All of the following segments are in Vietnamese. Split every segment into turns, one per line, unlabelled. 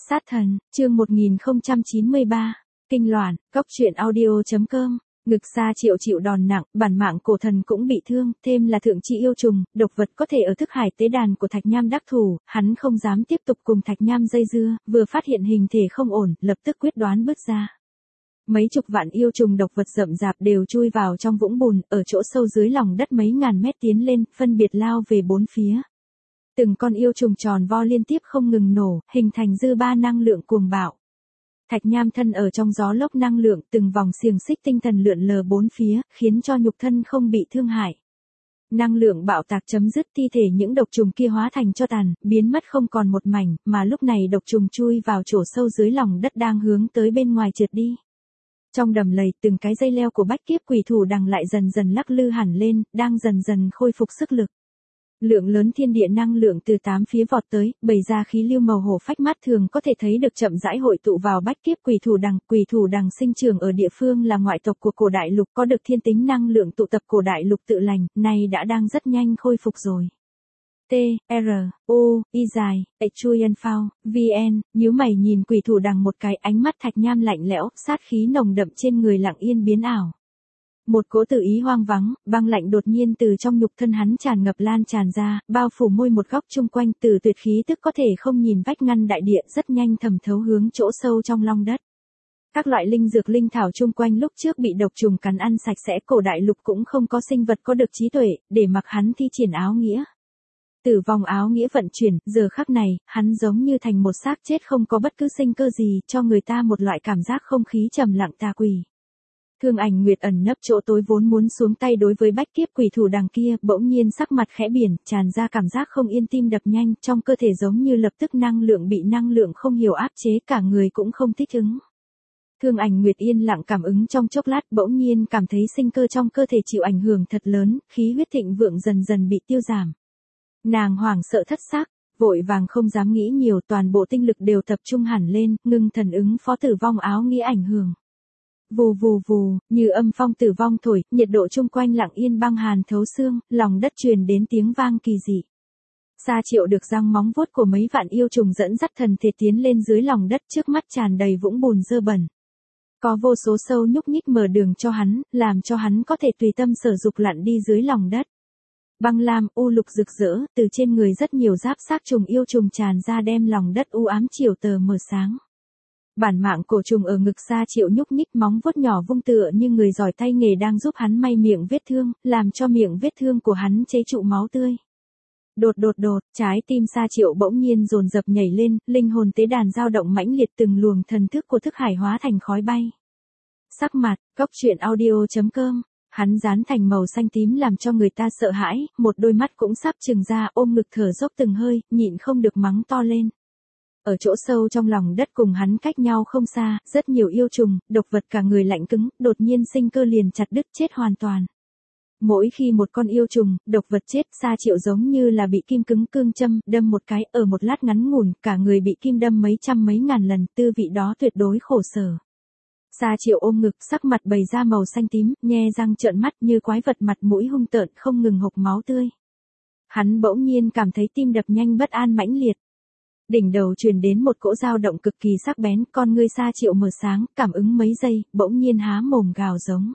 Sát thần, chương 1093, kinh loạn, cóc truyện audio.com, ngực Sa Triệu chịu đòn nặng, bản mạng cổ thần cũng bị thương, thêm là thượng chi yêu trùng, độc vật có thể ở thức hải tế đàn của Thạch Nham đắc thủ, hắn không dám tiếp tục cùng Thạch Nham dây dưa, vừa phát hiện hình thể không ổn, lập tức quyết đoán bước ra. Mấy chục vạn yêu trùng độc vật rậm rạp đều chui vào trong vũng bùn, ở chỗ sâu dưới lòng đất mấy ngàn mét tiến lên, phân biệt lao về bốn phía. Từng con yêu trùng tròn vo liên tiếp không ngừng nổ, hình thành dư ba năng lượng cuồng bạo. Thạch Nham thân ở trong gió lốc năng lượng, từng vòng xiềng xích tinh thần lượn lờ bốn phía, khiến cho nhục thân không bị thương hại. Năng lượng bạo tạc chấm dứt, thi thể những độc trùng kia hóa thành tro tàn, biến mất không còn một mảnh, mà lúc này độc trùng chui vào chỗ sâu dưới lòng đất đang hướng tới bên ngoài trượt đi. Trong đầm lầy, từng cái dây leo của bách kiếp quỷ thủ đằng lại dần dần lắc lư hẳn lên, đang dần dần khôi phục sức lực. Lượng lớn thiên địa năng lượng từ tám phía vọt tới, bày ra khí lưu màu hổ phách mắt thường có thể thấy được chậm rãi hội tụ vào bách kiếp quỷ thủ đằng sinh trưởng ở địa phương là ngoại tộc của cổ đại lục, có được thiên tính năng lượng tụ tập cổ đại lục tự lành, nay đã đang rất nhanh khôi phục rồi. T, R, O, Y dài, Chuyen Phao, VN, nhíu mày nhìn quỷ thủ đằng một cái, ánh mắt Thạch Nham lạnh lẽo, sát khí nồng đậm trên người lặng yên biến ảo. Một cỗ tự ý hoang vắng, băng lạnh đột nhiên từ trong nhục thân hắn tràn ngập lan tràn ra, bao phủ môi một góc chung quanh, từ tuyệt khí tức có thể không nhìn vách ngăn đại địa, rất nhanh thẩm thấu hướng chỗ sâu trong long đất. Các loại linh dược linh thảo chung quanh lúc trước bị độc trùng cắn ăn sạch sẽ, cổ đại lục cũng không có sinh vật có được trí tuệ, để mặc hắn thi triển áo nghĩa. Tử vong áo nghĩa vận chuyển, giờ khắc này, hắn giống như thành một xác chết không có bất cứ sinh cơ gì, cho người ta một loại cảm giác không khí trầm lặng tà quỷ. Thương Ảnh Nguyệt ẩn nấp chỗ tối vốn muốn xuống tay đối với bách kiếp quỷ thủ đằng kia, bỗng nhiên sắc mặt khẽ biển, tràn ra cảm giác không yên, tim đập nhanh, trong cơ thể giống như lập tức năng lượng bị năng lượng không hiểu áp chế, cả người cũng không thích ứng. Thương Ảnh Nguyệt yên lặng cảm ứng trong chốc lát, bỗng nhiên cảm thấy sinh cơ trong cơ thể chịu ảnh hưởng thật lớn, khí huyết thịnh vượng dần dần bị tiêu giảm. Nàng hoảng sợ thất xác, vội vàng không dám nghĩ nhiều, toàn bộ tinh lực đều tập trung hẳn lên, ngưng thần ứng phó tử vong áo nghĩa ảnh hưởng. Vù vù vù, như âm phong tử vong thổi, nhiệt độ chung quanh lặng yên băng hàn thấu xương, lòng đất truyền đến tiếng vang kỳ dị. Sa Triệu được răng móng vuốt của mấy vạn yêu trùng dẫn dắt thần thể tiến lên dưới lòng đất, trước mắt tràn đầy vũng bùn dơ bẩn. Có vô số sâu nhúc nhích mở đường cho hắn, làm cho hắn có thể tùy tâm sở dục lặn đi dưới lòng đất. Băng lam, u lục rực rỡ, từ trên người rất nhiều giáp xác trùng yêu trùng tràn ra đem lòng đất u ám chiều tờ mờ sáng. Bản mạng cổ trùng ở ngực Sa Triệu nhúc nhích, móng vuốt nhỏ vung tựa như người giỏi tay nghề đang giúp hắn may miệng vết thương, làm cho miệng vết thương của hắn chế trụ máu tươi. Đột, trái tim Sa Triệu bỗng nhiên dồn dập nhảy lên, linh hồn tế đàn dao động mãnh liệt, từng luồng thần thức của thức hải hóa thành khói bay. Sắc mặt, cóc truyện audio.com, hắn dán thành màu xanh tím làm cho người ta sợ hãi, một đôi mắt cũng sắp trừng ra, ôm ngực thở dốc từng hơi, nhịn không được mắng to lên. Ở chỗ sâu trong lòng đất cùng hắn cách nhau không xa, rất nhiều yêu trùng, độc vật cả người lạnh cứng, đột nhiên sinh cơ liền chặt đứt chết hoàn toàn. Mỗi khi một con yêu trùng, độc vật chết, Sa Triệu giống như là bị kim cứng cương châm, đâm một cái, ở một lát ngắn ngủn, cả người bị kim đâm mấy trăm mấy ngàn lần, tư vị đó tuyệt đối khổ sở. Sa Triệu ôm ngực, sắc mặt bày ra màu xanh tím, nhe răng trợn mắt như quái vật, mặt mũi hung tợn, không ngừng hộc máu tươi. Hắn bỗng nhiên cảm thấy tim đập nhanh bất an mãnh liệt. Đỉnh đầu truyền đến một cỗ dao động cực kỳ sắc bén, con ngươi Sa Triệu mở sáng, cảm ứng mấy giây, bỗng nhiên há mồm gào giống.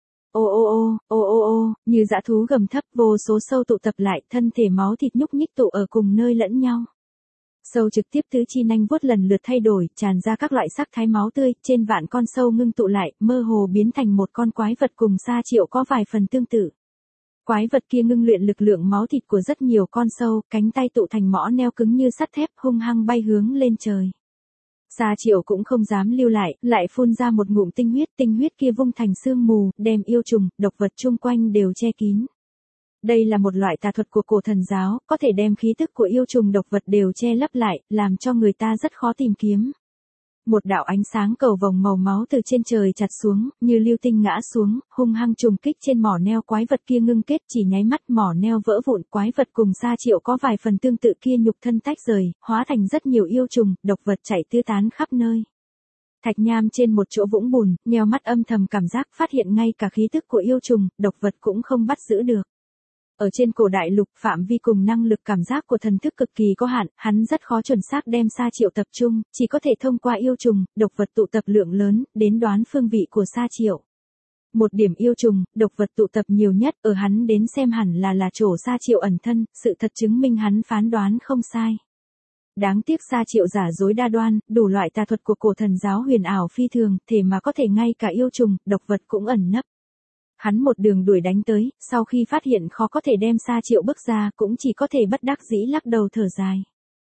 Ô, như dã thú gầm thấp, vô số sâu tụ tập lại, thân thể máu thịt nhúc nhích tụ ở cùng nơi lẫn nhau. Sâu trực tiếp tứ chi nanh vuốt lần lượt thay đổi, tràn ra các loại sắc thái máu tươi, trên vạn con sâu ngưng tụ lại, mơ hồ biến thành một con quái vật cùng Sa Triệu có vài phần tương tự. Quái vật kia ngưng luyện lực lượng máu thịt của rất nhiều con sâu, cánh tay tụ thành mõ neo cứng như sắt thép, hung hăng bay hướng lên trời. Sa Triệu cũng không dám lưu lại phun ra một ngụm tinh huyết kia vung thành sương mù, đem yêu trùng, độc vật chung quanh đều che kín. Đây là một loại tà thuật của cổ thần giáo, có thể đem khí tức của yêu trùng độc vật đều che lấp lại, làm cho người ta rất khó tìm kiếm. Một đạo ánh sáng cầu vồng màu máu từ trên trời chặt xuống, như lưu tinh ngã xuống, hung hăng trùng kích trên mỏ neo, quái vật kia ngưng kết, chỉ nháy mắt mỏ neo vỡ vụn, quái vật cùng Sa Triệu có vài phần tương tự kia nhục thân tách rời, hóa thành rất nhiều yêu trùng, độc vật chạy tứ tán khắp nơi. Thạch Nham trên một chỗ vũng bùn, nheo mắt âm thầm cảm giác phát hiện ngay cả khí tức của yêu trùng, độc vật cũng không bắt giữ được. Ở trên cổ đại lục, phạm vi cùng năng lực cảm giác của thần thức cực kỳ có hạn, hắn rất khó chuẩn xác đem Sa Triệu tập trung, chỉ có thể thông qua yêu trùng, độc vật tụ tập lượng lớn, đến đoán phương vị của Sa Triệu. Một điểm yêu trùng, độc vật tụ tập nhiều nhất ở hắn đến xem hẳn là chỗ Sa Triệu ẩn thân, sự thật chứng minh hắn phán đoán không sai. Đáng tiếc Sa Triệu giả dối đa đoan, đủ loại tà thuật của cổ thần giáo huyền ảo phi thường, thể mà có thể ngay cả yêu trùng, độc vật cũng ẩn nấp. Hắn một đường đuổi đánh tới, sau khi phát hiện khó có thể đem Sa Triệu bước ra, cũng chỉ có thể bất đắc dĩ lắc đầu thở dài.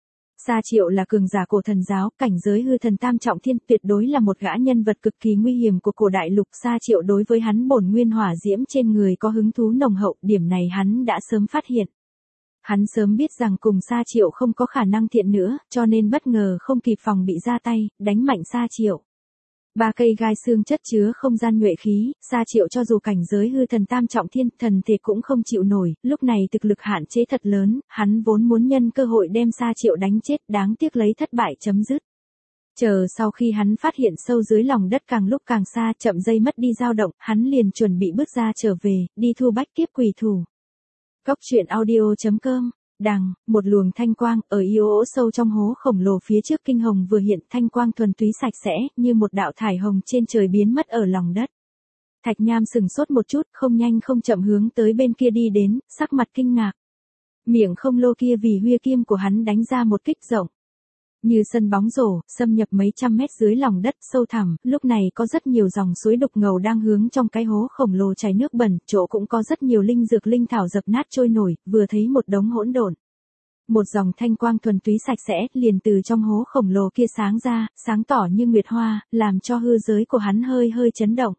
Sa Triệu là cường giả cổ thần giáo, cảnh giới hư thần tam trọng thiên, tuyệt đối là một gã nhân vật cực kỳ nguy hiểm của cổ đại lục. Sa Triệu đối với hắn bổn nguyên hỏa diễm trên người có hứng thú nồng hậu, điểm này hắn đã sớm phát hiện. Hắn sớm biết rằng cùng Sa Triệu không có khả năng thiện nữa, cho nên bất ngờ không kịp phòng bị ra tay, đánh mạnh Sa Triệu. 3 cây gai xương chất chứa không gian nhuệ khí, Sa Triệu cho dù cảnh giới hư thần tam trọng thiên, thần thể cũng không chịu nổi, lúc này thực lực hạn chế thật lớn, hắn vốn muốn nhân cơ hội đem Sa Triệu đánh chết, đáng tiếc lấy thất bại chấm dứt. Chờ sau khi hắn phát hiện sâu dưới lòng đất càng lúc càng xa, chậm dây mất đi dao động, hắn liền chuẩn bị bước ra trở về, đi thu bách kiếp quỷ thủ. Cốc truyện audio.com Đằng, một luồng thanh quang, ở yếu ố sâu trong hố khổng lồ phía trước kinh hồng vừa hiện, thanh quang thuần túy sạch sẽ, như một đạo thải hồng trên trời biến mất ở lòng đất. Thạch Nham sừng sốt một chút, không nhanh không chậm hướng tới bên kia đi đến, sắc mặt kinh ngạc. Miệng không lô kia vì huy kiếm của hắn đánh ra một kích rộng. Như sân bóng rổ, xâm nhập mấy trăm mét dưới lòng đất sâu thẳm, lúc này có rất nhiều dòng suối đục ngầu đang hướng trong cái hố khổng lồ chảy nước bẩn, chỗ cũng có rất nhiều linh dược linh thảo dập nát trôi nổi, vừa thấy một đống hỗn độn. Một dòng thanh quang thuần túy sạch sẽ, liền từ trong hố khổng lồ kia sáng ra, sáng tỏ như nguyệt hoa, làm cho hư giới của hắn hơi hơi chấn động.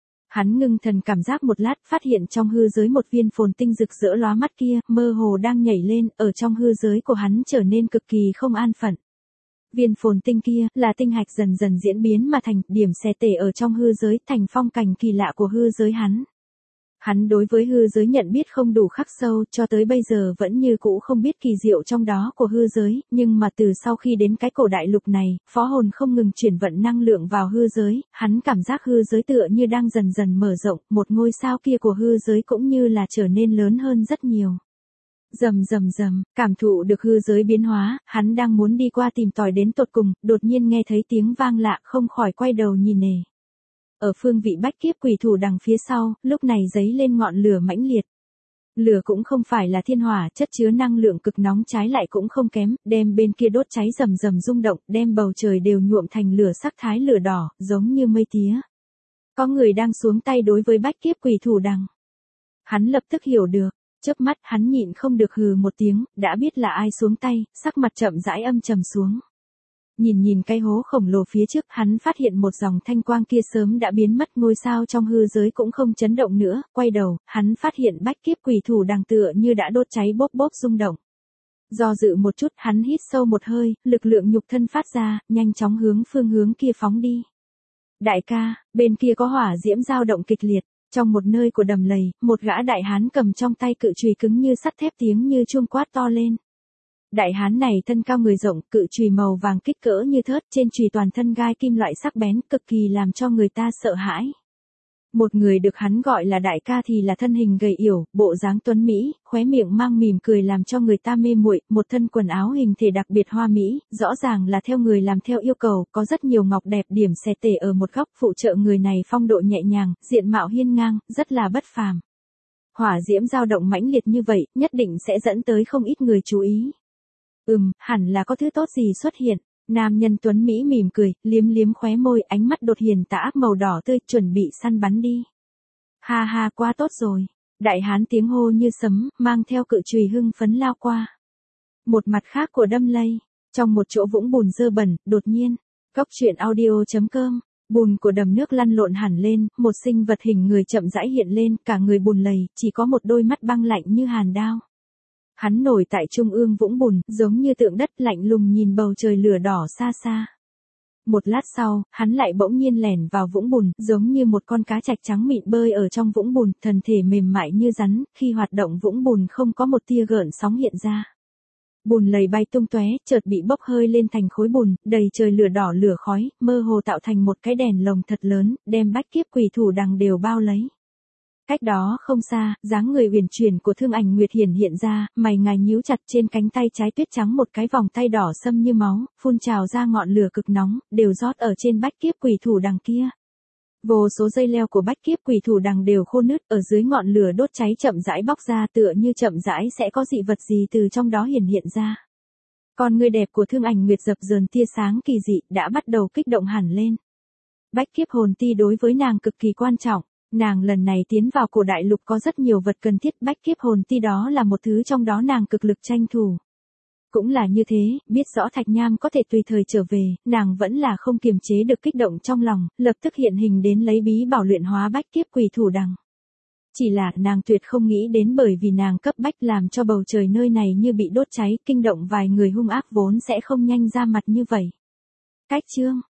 Hắn ngưng thần cảm giác một lát, phát hiện trong hư giới một viên phồn tinh rực rỡ lóa mắt kia, mơ hồ đang nhảy lên, ở trong hư giới của hắn trở nên cực kỳ không an phận. Viên phồn tinh kia, là tinh hạch dần dần diễn biến mà thành, điểm xẻ tể ở trong hư giới, thành phong cảnh kỳ lạ của hư giới hắn. Hắn đối với hư giới nhận biết không đủ khắc sâu, cho tới bây giờ vẫn như cũ không biết kỳ diệu trong đó của hư giới, nhưng mà từ sau khi đến cái cổ đại lục này, phó hồn không ngừng chuyển vận năng lượng vào hư giới, hắn cảm giác hư giới tựa như đang dần dần mở rộng, một ngôi sao kia của hư giới cũng như là trở nên lớn hơn rất nhiều. Rầm rầm rầm, cảm thụ được hư giới biến hóa, hắn đang muốn đi qua tìm tòi đến tột cùng, đột nhiên nghe thấy tiếng vang lạ, không khỏi quay đầu nhìn nề. Ở phương vị bách kiếp quỷ thủ đằng phía sau, lúc này giấy lên ngọn lửa mãnh liệt. Lửa cũng không phải là thiên hỏa, chất chứa năng lượng cực nóng, trái lại cũng không kém, đem bên kia đốt cháy rầm rầm rung động, đem bầu trời đều nhuộm thành lửa sắc thái lửa đỏ, giống như mây tía. Có người đang xuống tay đối với bách kiếp quỷ thủ đằng. Hắn lập tức hiểu được. Chớp mắt hắn nhịn không được hừ một tiếng, đã biết là ai xuống tay, sắc mặt chậm rãi âm trầm xuống. Nhìn cái hố khổng lồ phía trước, hắn phát hiện một dòng thanh quang kia sớm đã biến mất, ngôi sao trong hư giới cũng không chấn động nữa, quay đầu, hắn phát hiện bách kiếp quỷ thủ đằng tựa như đã đốt cháy bốp bốp rung động. Do dự một chút, hắn hít sâu một hơi, lực lượng nhục thân phát ra, nhanh chóng hướng phương hướng kia phóng đi. Đại ca, bên kia có hỏa diễm dao động kịch liệt. Trong một nơi của đầm lầy, một gã đại hán cầm trong tay cự chùy cứng như sắt thép, tiếng như chuông quát to lên. Đại hán này thân cao người rộng, cự chùy màu vàng kích cỡ như thớt, trên chùy toàn thân gai kim loại sắc bén, cực kỳ làm cho người ta sợ hãi. Một người được hắn gọi là đại ca thì là thân hình gầy yểu, bộ dáng tuấn mỹ, khóe miệng mang mỉm cười làm cho người ta mê muội, một thân quần áo hình thể đặc biệt hoa mỹ, rõ ràng là theo người làm theo yêu cầu, có rất nhiều ngọc đẹp điểm xẻ tể ở một góc, phụ trợ người này phong độ nhẹ nhàng, diện mạo hiên ngang, rất là bất phàm. Hỏa diễm dao động mãnh liệt như vậy, nhất định sẽ dẫn tới không ít người chú ý. Hẳn là có thứ tốt gì xuất hiện. Nam nhân tuấn Mỹ mỉm cười, liếm liếm khóe môi, ánh mắt đột hiền tà ác màu đỏ tươi, chuẩn bị săn bắn đi. Ha ha, quá tốt rồi. Đại hán tiếng hô như sấm, mang theo cự chùy hưng phấn lao qua. Một mặt khác của đâm lây, trong một chỗ vũng bùn dơ bẩn, đột nhiên, cốc truyện audio.com, bùn của đầm nước lăn lộn hẳn lên, một sinh vật hình người chậm rãi hiện lên, cả người bùn lầy, chỉ có một đôi mắt băng lạnh như hàn đao. Hắn nổi tại trung ương vũng bùn, giống như tượng đất, lạnh lùng nhìn bầu trời lửa đỏ xa xa. Một lát sau, hắn lại bỗng nhiên lẻn vào vũng bùn, giống như một con cá trạch trắng mịn bơi ở trong vũng bùn, thân thể mềm mại như rắn, khi hoạt động vũng bùn không có một tia gợn sóng hiện ra. Bùn lầy bay tung tóe, chợt bị bốc hơi lên thành khối bùn, đầy trời lửa đỏ lửa khói, mơ hồ tạo thành một cái đèn lồng thật lớn, đem bách kiếp quỷ thủ đằng đều bao lấy. Cách đó không xa, dáng người uyển chuyển của Thương Ảnh Nguyệt hiện ra, mày ngài nhíu chặt, trên cánh tay trái tuyết trắng một cái vòng tay đỏ sẫm như máu, phun trào ra ngọn lửa cực nóng, đều rót ở trên bách kiếp quỷ thủ đằng kia. Vô số dây leo của bách kiếp quỷ thủ đằng đều khô nứt, ở dưới ngọn lửa đốt cháy chậm rãi bóc ra, tựa như chậm rãi sẽ có dị vật gì từ trong đó hiện ra. Con người đẹp của Thương Ảnh Nguyệt dập dờn tia sáng kỳ dị, đã bắt đầu kích động hẳn lên. Bách kiếp hồn ti đối với nàng cực kỳ quan trọng. Nàng lần này tiến vào cổ đại lục có rất nhiều vật cần thiết, bách kiếp hồn ti đó là một thứ trong đó nàng cực lực tranh thủ. Cũng là như thế, biết rõ Thạch Nham có thể tùy thời trở về, nàng vẫn là không kiềm chế được kích động trong lòng, lập tức hiện hình đến lấy bí bảo luyện hóa bách kiếp quỷ thủ đằng. Chỉ là nàng tuyệt không nghĩ đến bởi vì nàng cấp bách làm cho bầu trời nơi này như bị đốt cháy, kinh động vài người hung ác vốn sẽ không nhanh ra mặt như vậy. Cách chương